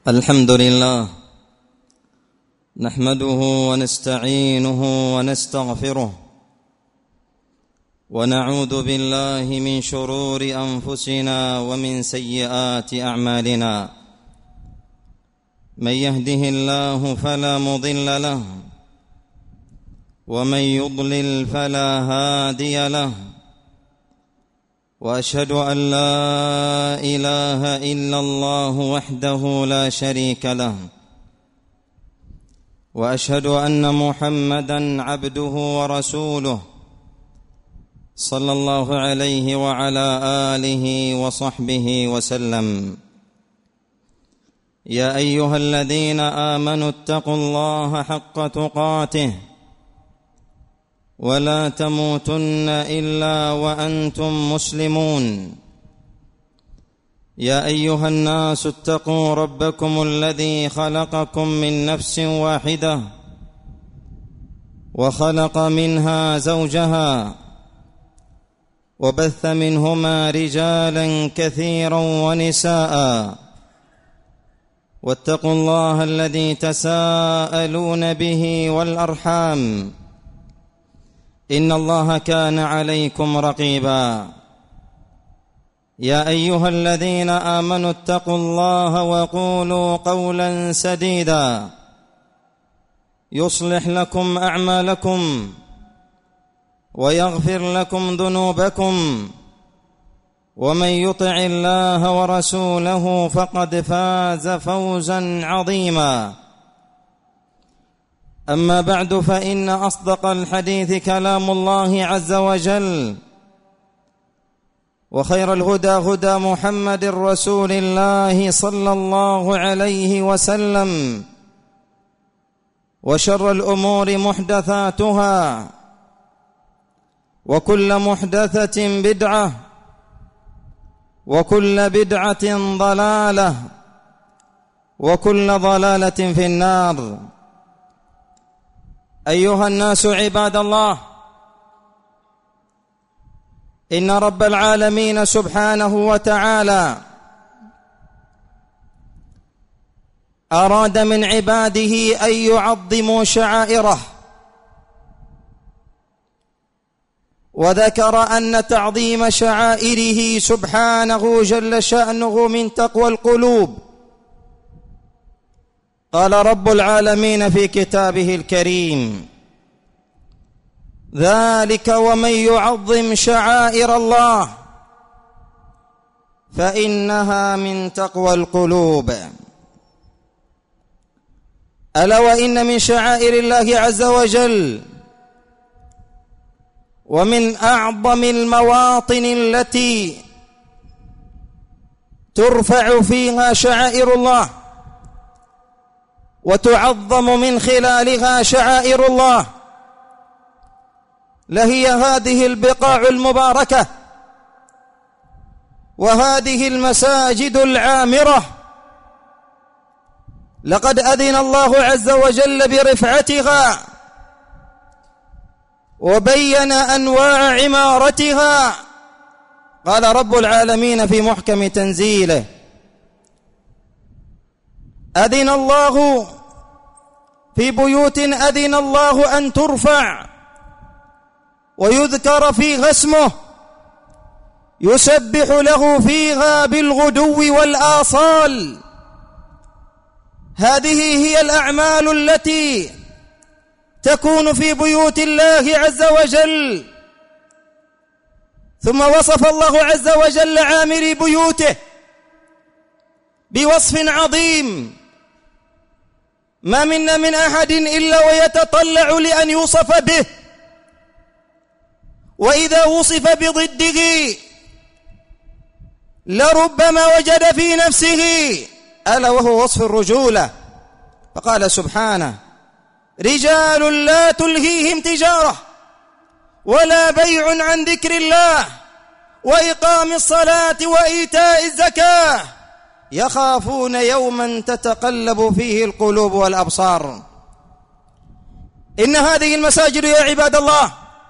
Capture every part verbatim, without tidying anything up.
الحمد لله نحمده ونستعينه ونستغفره ونعوذ بالله من شرور أنفسنا ومن سيئات أعمالنا. من يهده الله فلا مضل له ومن يضلل فلا هادي له، وأشهد أن لا إله إلا الله وحده لا شريك له، وأشهد أن محمدًا عبده ورسوله صلى الله عليه وعلى آله وصحبه وسلم. يا أيها الذين آمنوا اتقوا الله حق تقاته ولا تموتن إلا وأنتم مسلمون. يا أيها الناس اتقوا ربكم الذي خلقكم من نفس واحدة وخلق منها زوجها وبث منهما رجالا كثيرا ونساء، واتقوا الله الذي تساءلون به والأرحام إن الله كان عليكم رقيبا. يا أيها الذين آمنوا اتقوا الله وقولوا قولا سديدا يصلح لكم أعمالكم ويغفر لكم ذنوبكم، ومن يطع الله ورسوله فقد فاز فوزا عظيما. أما بعد، فإن أصدق الحديث كلام الله عز وجل، وخير الهدى هدى محمد رسول الله صلى الله عليه وسلم، وشر الأمور محدثاتها، وكل محدثة بدعة، وكل بدعة ضلالة، وكل ضلالة في النار. أيها الناس عباد الله، إن رب العالمين سبحانه وتعالى أراد من عباده أن يعظموا شعائره، وذكر أن تعظيم شعائره سبحانه جل شأنه من تقوى القلوب. قال رب العالمين في كتابه الكريم: ذلك ومن يعظم شعائر الله فإنها من تقوى القلوب. ألا وإن من شعائر الله عز وجل ومن أعظم المواطن التي ترفع فيها شعائر الله وتعظم من خلالها شعائر الله لهي هذه البقاع المباركة وهذه المساجد العامرة. لقد أذن الله عز وجل برفعتها وبين أنواع عمارتها. قال رب العالمين في محكم تنزيله: أذن الله في بيوت أذن الله أن ترفع ويذكر فيها اسمه يسبح له فيها بالغدو والآصال. هذه هي الأعمال التي تكون في بيوت الله عز وجل. ثم وصف الله عز وجل عامري بيوته بوصف عظيم ما منا من أحد إلا ويتطلع لأن يوصف به، وإذا وصف بضده لربما وجد في نفسه ألا وهو وصف الرجولة. فقال سبحانه: رجال لا تلهيهم تجارة ولا بيع عن ذكر الله وإقام الصلاة وإيتاء الزكاة يخافون يوما تتقلب فيه القلوب والأبصار. إن هذه المساجد يا عباد الله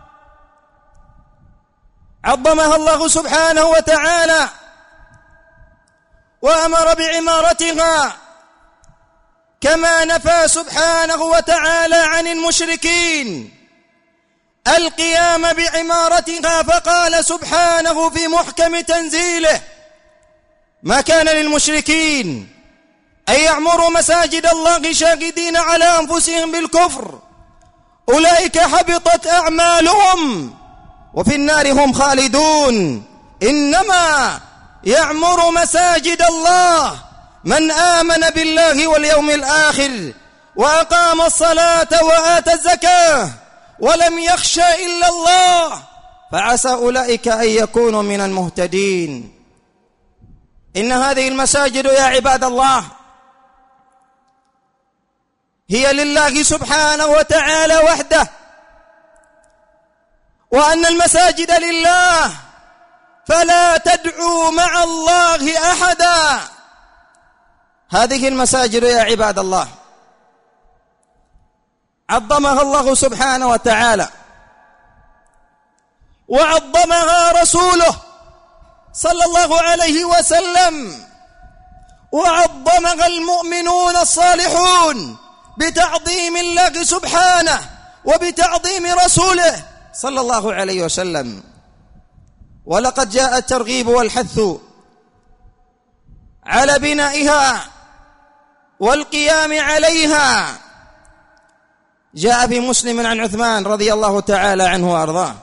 عظمها الله سبحانه وتعالى وأمر بعمارتها كما نفى سبحانه وتعالى عن المشركين القيام بعمارتها، فقال سبحانه في محكم تنزيله: ما كان للمشركين أن يعمروا مساجد الله شاهدين على أنفسهم بالكفر، أولئك حبطت أعمالهم وفي النار هم خالدون. إنما يعمر مساجد الله من آمن بالله واليوم الآخر وأقام الصلاة وآتى الزكاة ولم يخش إلا الله، فعسى أولئك أن يكونوا من المهتدين. إن هذه المساجد يا عباد الله هي لله سبحانه وتعالى وحده، وأن المساجد لله فلا تدعوا مع الله أحدا. هذه المساجد يا عباد الله عظمها الله سبحانه وتعالى، وعظمها رسوله صلى الله عليه وسلم، وعظمها المؤمنون الصالحون بتعظيم الله سبحانه وبتعظيم رسوله صلى الله عليه وسلم. ولقد جاء الترغيب والحث على بنائها والقيام عليها. جاء في مسلم عن عثمان رضي الله تعالى عنه وأرضاه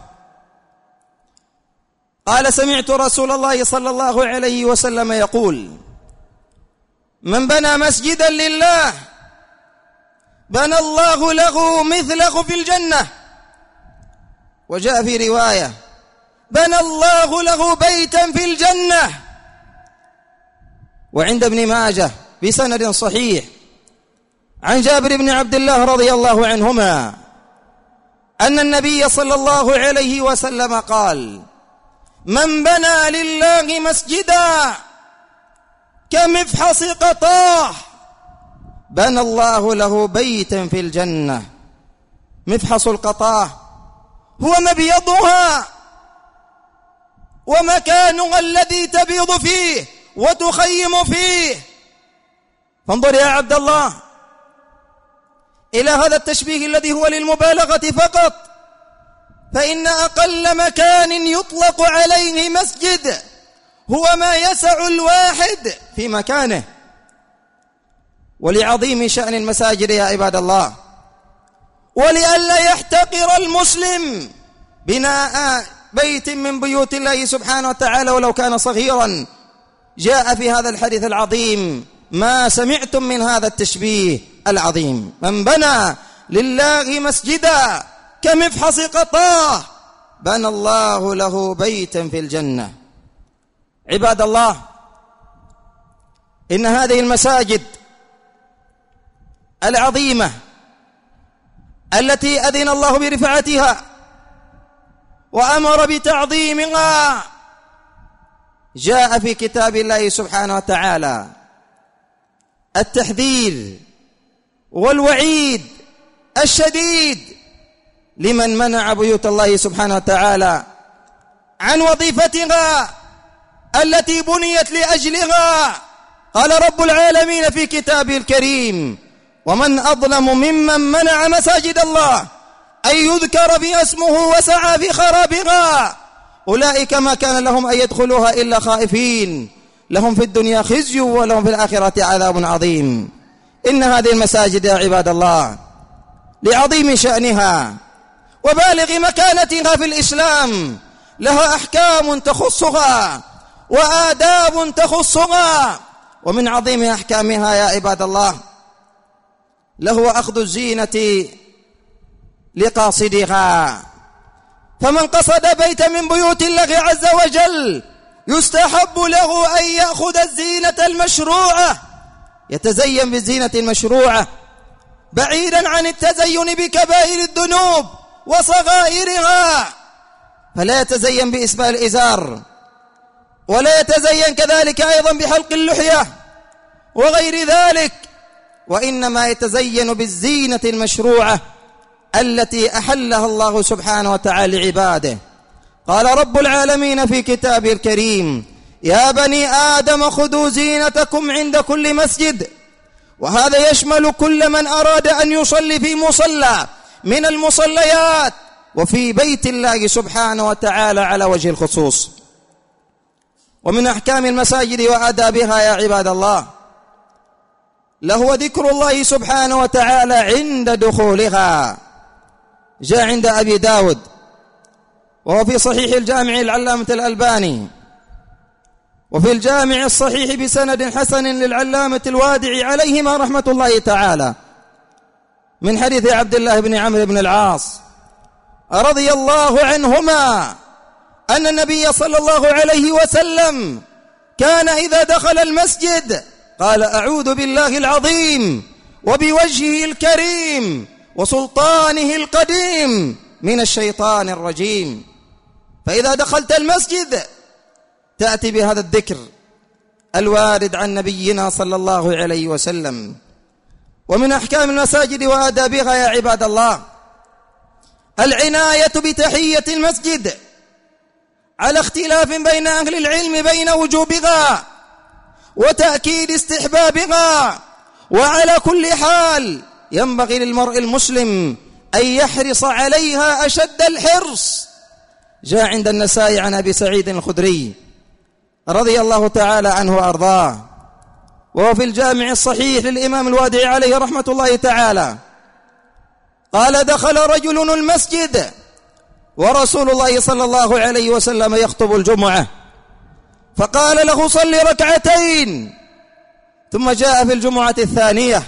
قال: سمعت رسول الله صلى الله عليه وسلم يقول: من بنى مسجدا لله بنى الله له مثله في الجنة. وجاء في رواية: بنى الله له بيتا في الجنة. وعند ابن ماجه بسند صحيح عن جابر بن عبد الله رضي الله عنهما أن النبي صلى الله عليه وسلم قال: من بنى لله مسجدا كمفحص قطاه بنى الله له بيتا في الجنة. مفحص القطاه هو مبيضها ومكانها الذي تبيض فيه وتخيم فيه. فانظر يا عبد الله إلى هذا التشبيه الذي هو للمبالغة فقط، فإن أقل مكان يطلق عليه مسجد هو ما يسع الواحد في مكانه. ولعظيم شأن المساجد يا عباد الله، ولئلا يحتقر المسلم بناء بيت من بيوت الله سبحانه وتعالى ولو كان صغيرا، جاء في هذا الحديث العظيم ما سمعتم من هذا التشبيه العظيم: من بنى لله مسجدا كمفحص قطاه بنى الله له بيتا في الجنة. عباد الله، إن هذه المساجد العظيمة التي أذن الله برفعتها وأمر بتعظيمها جاء في كتاب الله سبحانه وتعالى التحذير والوعيد الشديد لمن منع بيوت الله سبحانه وتعالى عن وظيفتها التي بنيت لأجلها. قال رب العالمين في كتابه الكريم: ومن أظلم ممن منع مساجد الله أن يذكر بها اسمه وسعى في خرابها أولئك ما كان لهم أن يدخلوها إلا خائفين لهم في الدنيا خزي ولهم في الآخرة عذاب عظيم. إن هذه المساجد يا عباد الله لعظيم شأنها وبالغ مكانتها في الإسلام لها أحكام تخصها وآداب تخصها، ومن عظيم أحكامها يا عباد الله له أخذ الزينة لقاصدها. فمن قصد بيتا من بيوت الله عز وجل يستحب له أن يأخذ الزينة المشروعة، يتزين بالزينة المشروعة بعيدا عن التزين بكبائر الذنوب وصغائرها، فلا يتزين بإسبال الإزار، ولا يتزين كذلك أيضا بحلق اللحية وغير ذلك، وإنما يتزين بالزينة المشروعة التي أحلها الله سبحانه وتعالى لعباده. قال رب العالمين في كتابه الكريم: يا بني آدم خذوا زينتكم عند كل مسجد وهذا يشمل كل من أراد أن يصلي في مصلى من المصليات وفي بيت الله سبحانه وتعالى على وجه الخصوص. ومن أحكام المساجد وآدابها يا عباد الله لهو ذكر الله سبحانه وتعالى عند دخولها. جاء عند أبي داود وهو في صحيح الجامع العلامة الألباني، وفي الجامع الصحيح بسند حسن للعلامة الوادعي عليهما رحمة الله تعالى، من حديث عبد الله بن عمرو بن العاص رضي الله عنهما أن النبي صلى الله عليه وسلم كان إذا دخل المسجد قال: أعوذ بالله العظيم وبوجهه الكريم وسلطانه القديم من الشيطان الرجيم. فإذا دخلت المسجد تأتي بهذا الذكر الوارد عن نبينا صلى الله عليه وسلم. ومن أحكام المساجد وآدابها يا عباد الله العناية بتحية المسجد، على اختلاف بين أهل العلم بين وجوبها وتأكيد استحبابها، وعلى كل حال ينبغي للمرء المسلم أن يحرص عليها أشد الحرص. جاء عند النسائي عن أبي سعيد الخدري رضي الله تعالى عنه وأرضاه، وهو في الجامع الصحيح للإمام الوادعي عليه رحمة الله تعالى، قال: دخل رجل المسجد ورسول الله صلى الله عليه وسلم يخطب الجمعة، فقال له: صل ركعتين. ثم جاء في الجمعة الثانية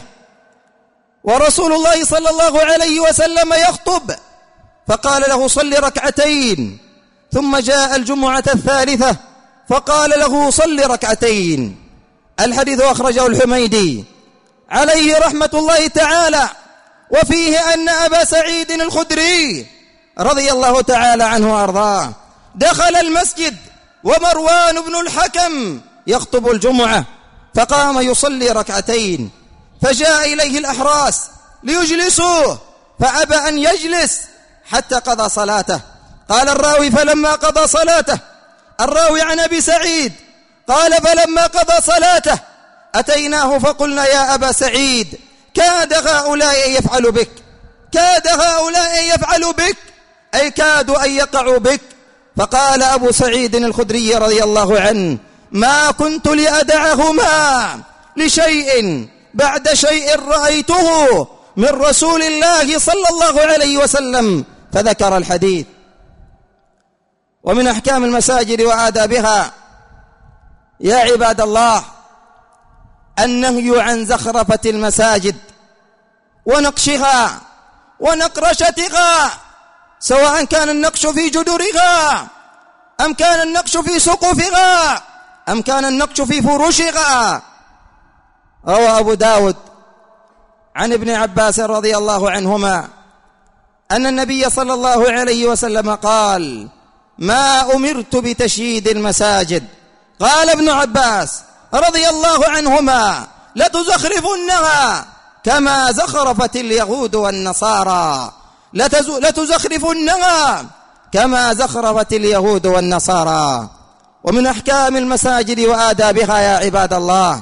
ورسول الله صلى الله عليه وسلم يخطب، فقال له: صل ركعتين. ثم جاء الجمعة الثالثة فقال له: صل ركعتين. الحديث أخرجه الحميدي عليه رحمة الله تعالى، وفيه أن أبا سعيد الخدري رضي الله تعالى عنه وأرضاه دخل المسجد ومروان بن الحكم يخطب الجمعة، فقام يصلي ركعتين، فجاء إليه الأحراس ليجلسوه فأبى أن يجلس حتى قضى صلاته. قال الراوي: فلما قضى صلاته، الراوي عن أبي سعيد قال: فلما قضى صلاته أتيناه فقلنا: يا أبا سعيد، كاد هؤلاء أن يفعلوا بك، كاد هؤلاء أن يفعلوا بك، أي كادوا أن يقعوا بك. فقال أبو سعيد الخدري رضي الله عنه: ما كنت لأدعهما لشيء بعد شيء رأيته من رسول الله صلى الله عليه وسلم، فذكر الحديث. ومن أحكام المساجد وآدابها يا عباد الله النهي عن زخرفة المساجد ونقشها ونقرشتها، سواء كان النقش في جدرها أم كان النقش في سقوفها أم كان النقش في فروشها. روى أبو داود عن ابن عباس رضي الله عنهما أن النبي صلى الله عليه وسلم قال: ما أمرت بتشييد المساجد. قال ابن عباس رضي الله عنهما: لتزخرفنها كما زخرفت اليهود والنصارى، لتزخرفنها كما زخرفت اليهود والنصارى. ومن أحكام المساجد وآدابها يا عباد الله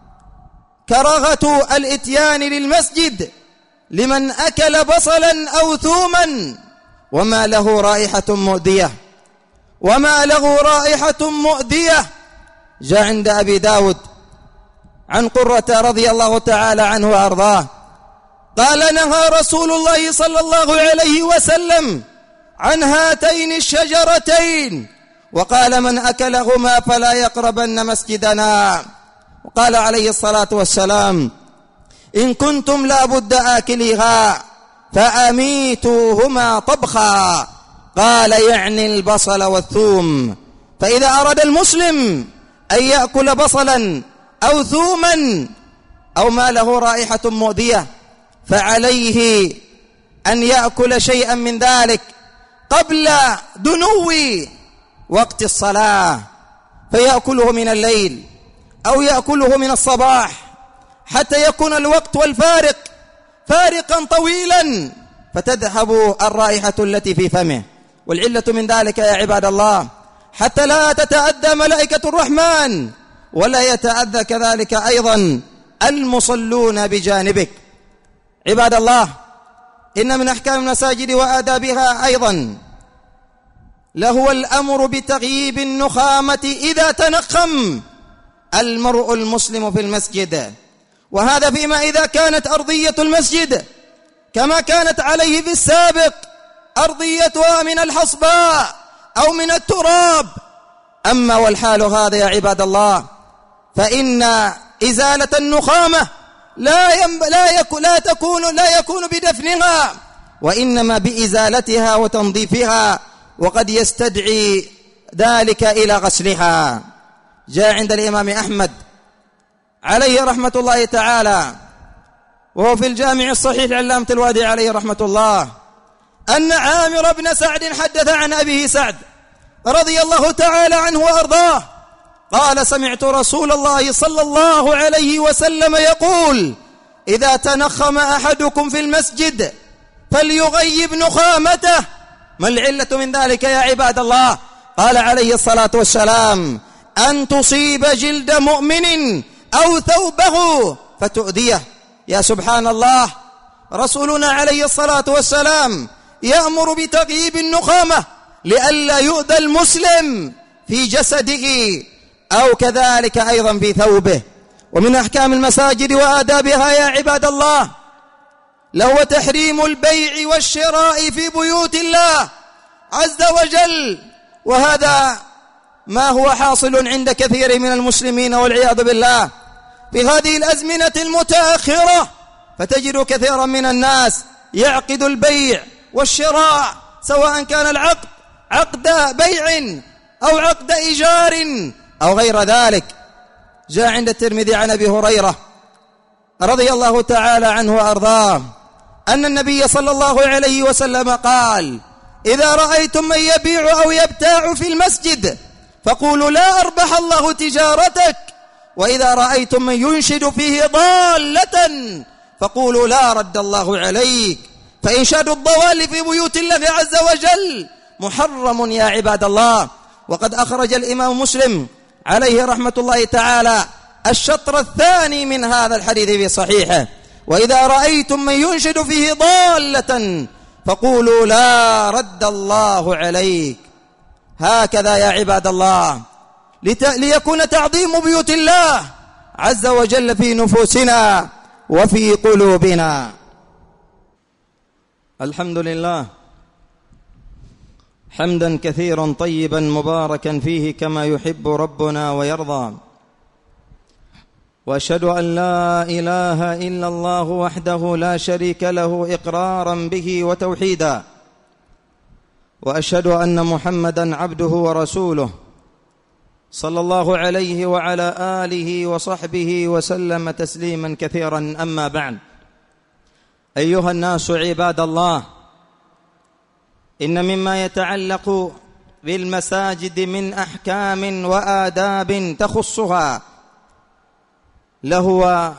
كراهة الإتيان للمسجد لمن أكل بصلا أو ثوما وما له رائحة مؤذية، وما له رائحة مؤذية. جاء عند أبي داود عن قرة رضي الله تعالى عنه وأرضاه قال: نهى رسول الله صلى الله عليه وسلم عن هاتين الشجرتين، وقال: من أكلهما فلا يقربن مسجدنا. وقال عليه الصلاة والسلام: إن كنتم لا بد آكليها فأميتوهما طبخا. قال: يعني البصل والثوم. فإذا أراد المسلم أن يأكل بصلا أو ثوما أو ما له رائحة مؤذية فعليه أن يأكل شيئا من ذلك قبل دنو وقت الصلاة، فيأكله من الليل أو يأكله من الصباح حتى يكون الوقت والفارق فارقا طويلا فتذهب الرائحة التي في فمه. والعلة من ذلك يا عباد الله حتى لا تتأذى ملائكة الرحمن ولا يتأذى كذلك أيضا المصلون بجانبك. عباد الله، إن من أحكام المساجد وآدابها أيضا لهو الأمر بتغييب النخامة إذا تنخم المرء المسلم في المسجد، وهذا فيما إذا كانت أرضية المسجد كما كانت عليه في السابق أرضيتها من الحصباء أو من التراب. أما والحال هذا يا عباد الله فإن إزالة النخامة لا ينب... لا, يك... لا تكون لا يكون بدفنها، وإنما بإزالتها وتنظيفها، وقد يستدعي ذلك إلى غسلها. جاء عند الإمام أحمد عليه رحمة الله تعالى وهو في الجامع الصحيح لعلامة الوادي عليه رحمة الله أن عامر بن سعد حدث عن أبيه سعد رضي الله تعالى عنه وأرضاه قال: سمعت رسول الله صلى الله عليه وسلم يقول: إذا تنخم أحدكم في المسجد فليغيب نخامته. ما العلة من ذلك يا عباد الله؟ قال عليه الصلاة والسلام: أن تصيب جلد مؤمن أو ثوبه فتؤذيه. يا سبحان الله، رسولنا عليه الصلاة والسلام يأمر بتغييب النخامة لئلا يؤذى المسلم في جسده أو كذلك أيضا في ثوبه. ومن أحكام المساجد وآدابها يا عباد الله لهو تحريم البيع والشراء في بيوت الله عز وجل، وهذا ما هو حاصل عند كثير من المسلمين والعياذ بالله في هذه الأزمنة المتأخرة، فتجد كثيرا من الناس يعقد البيع والشراء سواء كان العقد عقد بيع أو عقد إيجار أو غير ذلك. جاء عند الترمذي عن أبي هريرة رضي الله تعالى عنه وأرضاه أن النبي صلى الله عليه وسلم قال: إذا رأيتم من يبيع أو يبتاع في المسجد فقولوا لا أربح الله تجارتك، وإذا رأيتم من ينشد فيه ضالة فقولوا لا رد الله عليك، فإنشاد الضوال في بيوت الله عز وجل محرم يا عباد الله. وقد أخرج الإمام مسلم عليه رحمة الله تعالى الشطر الثاني من هذا الحديث في صحيحه: وإذا رأيتم من ينشد فيه ضالة فقولوا لا رد الله عليك. هكذا يا عباد الله لت... ليكون تعظيم بيوت الله عز وجل في نفوسنا وفي قلوبنا. الحمد لله حمدا كثيرا طيبا مباركا فيه كما يحب ربنا ويرضى، وأشهد أن لا إله إلا الله وحده لا شريك له إقرارا به وتوحيدا، وأشهد أن محمدا عبده ورسوله صلى الله عليه وعلى آله وصحبه وسلم تسليما كثيرا. أما بعد، أيها الناس عباد الله، إن مما يتعلق بالمساجد من أحكام وآداب تخصها لهو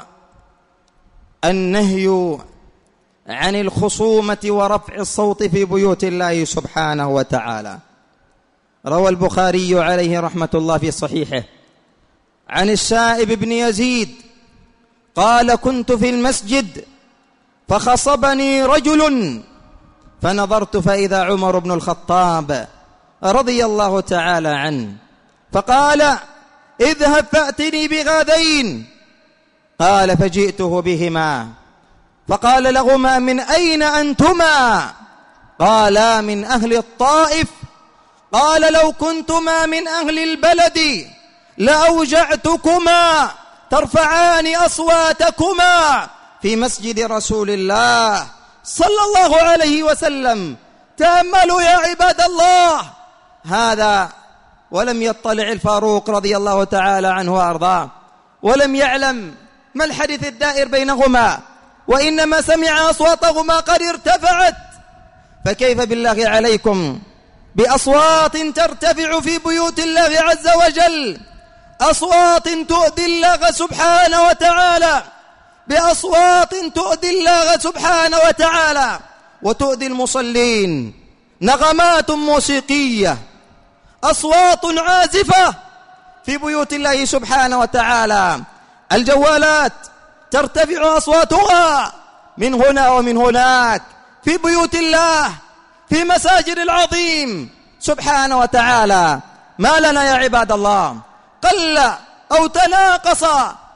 النهي عن الخصومة ورفع الصوت في بيوت الله سبحانه وتعالى. روى البخاري عليه رحمة الله في صحيحه عن السائب بن يزيد قال: كنت في المسجد فخصبني رجل فنظرت فإذا عمر بن الخطاب رضي الله تعالى عنه، فقال: اذهب فأتني بغاذين. قال: فجئته بهما، فقال لهما: من أين أنتما؟ قالا: من أهل الطائف. قال: لو كنتما من أهل البلد لأوجعتكما ترفعان أصواتكما في مسجد رسول الله صلى الله عليه وسلم. تأملوا يا عباد الله هذا، ولم يطلع الفاروق رضي الله تعالى عنه وأرضاه، ولم يعلم ما الحديث الدائر بينهما، وإنما سمع أصواتهما قد ارتفعت، فكيف بالله عليكم بأصوات ترتفع في بيوت الله عز وجل، أصوات تؤذي الله سبحانه وتعالى، بأصوات تؤذي الله سبحانه وتعالى وتؤذي المصلين، نغمات موسيقية، أصوات عازفة في بيوت الله سبحانه وتعالى، الجوالات ترتفع أصواتها من هنا ومن هناك في بيوت الله، في مساجد العظيم سبحانه وتعالى. ما لنا يا عباد الله؟ قل أو تناقص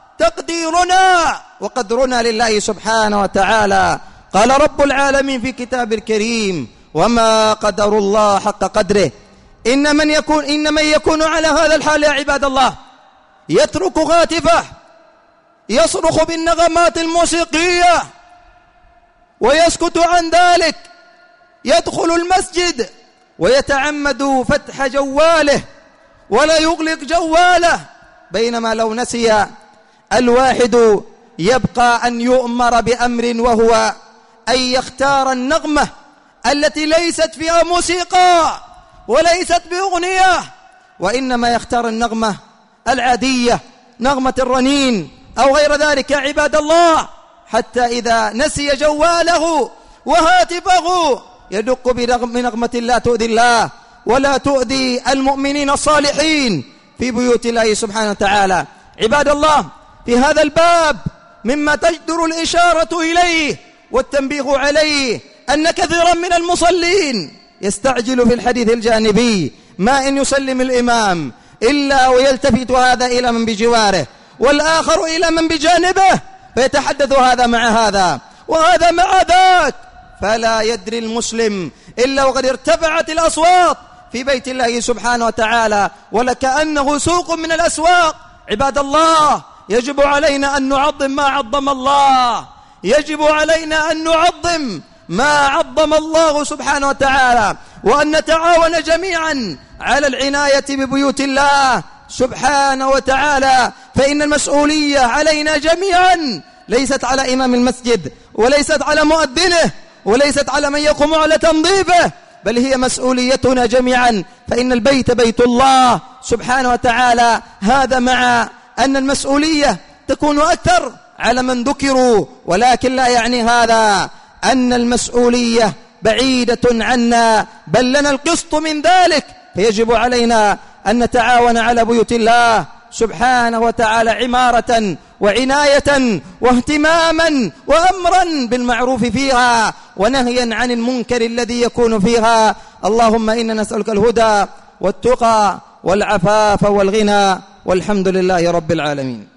تقديرنا وقدرنا لله سبحانه وتعالى. قال رب العالمين في كتاب الكريم: وما قدر الله حق قدره. إن من يكون إن من يكون على هذا الحال يا عباد الله يترك هاتفه يصرخ بالنغمات الموسيقية ويسكت عن ذلك، يدخل المسجد ويتعمد فتح جواله ولا يغلق جواله، بينما لو نسي الواحد يبقى أن يؤمر بأمر، وهو أن يختار النغمة التي ليست فيها موسيقى وليست بأغنية، وإنما يختار النغمة العادية، نغمة الرنين أو غير ذلك يا عباد الله، حتى إذا نسي جواله وهاتفه يدق بنغمة لا تؤذي الله ولا تؤذي المؤمنين الصالحين في بيوت الله سبحانه وتعالى. عباد الله، في هذا الباب مما تجدر الإشارة إليه والتنبيه عليه أن كثيرا من المصلين يستعجل في الحديث الجانبي، ما إن يسلم الإمام إلا ويلتفت هذا إلى من بجواره والآخر إلى من بجانبه، فيتحدث هذا مع هذا وهذا مع ذاك، فلا يدري المسلم إلا وقد ارتفعت الأصوات في بيت الله سبحانه وتعالى ولكأنه سوق من الأسواق. عباد الله، يجب علينا أن نعظم ما عظم الله، يجب علينا أن نعظم ما عظم الله سبحانه وتعالى، وأن نتعاون جميعا على العناية ببيوت الله سبحانه وتعالى، فإن المسؤولية علينا جميعا، ليست على إمام المسجد وليست على مؤذنه وليست على من يقوم على تنظيفه، بل هي مسؤوليتنا جميعا، فإن البيت بيت الله سبحانه وتعالى. هذا مع أن المسؤولية تكون أكثر على من ذكروا، ولكن لا يعني هذا أن المسؤولية بعيدة عنا، بل لنا القسط من ذلك، فيجب علينا أن نتعاون على بيوت الله سبحانه وتعالى عمارة وعناية واهتماما وأمرا بالمعروف فيها ونهيا عن المنكر الذي يكون فيها. اللهم إنا نسألك الهدى والتقى والعفاف والغنى، والحمد لله رب العالمين.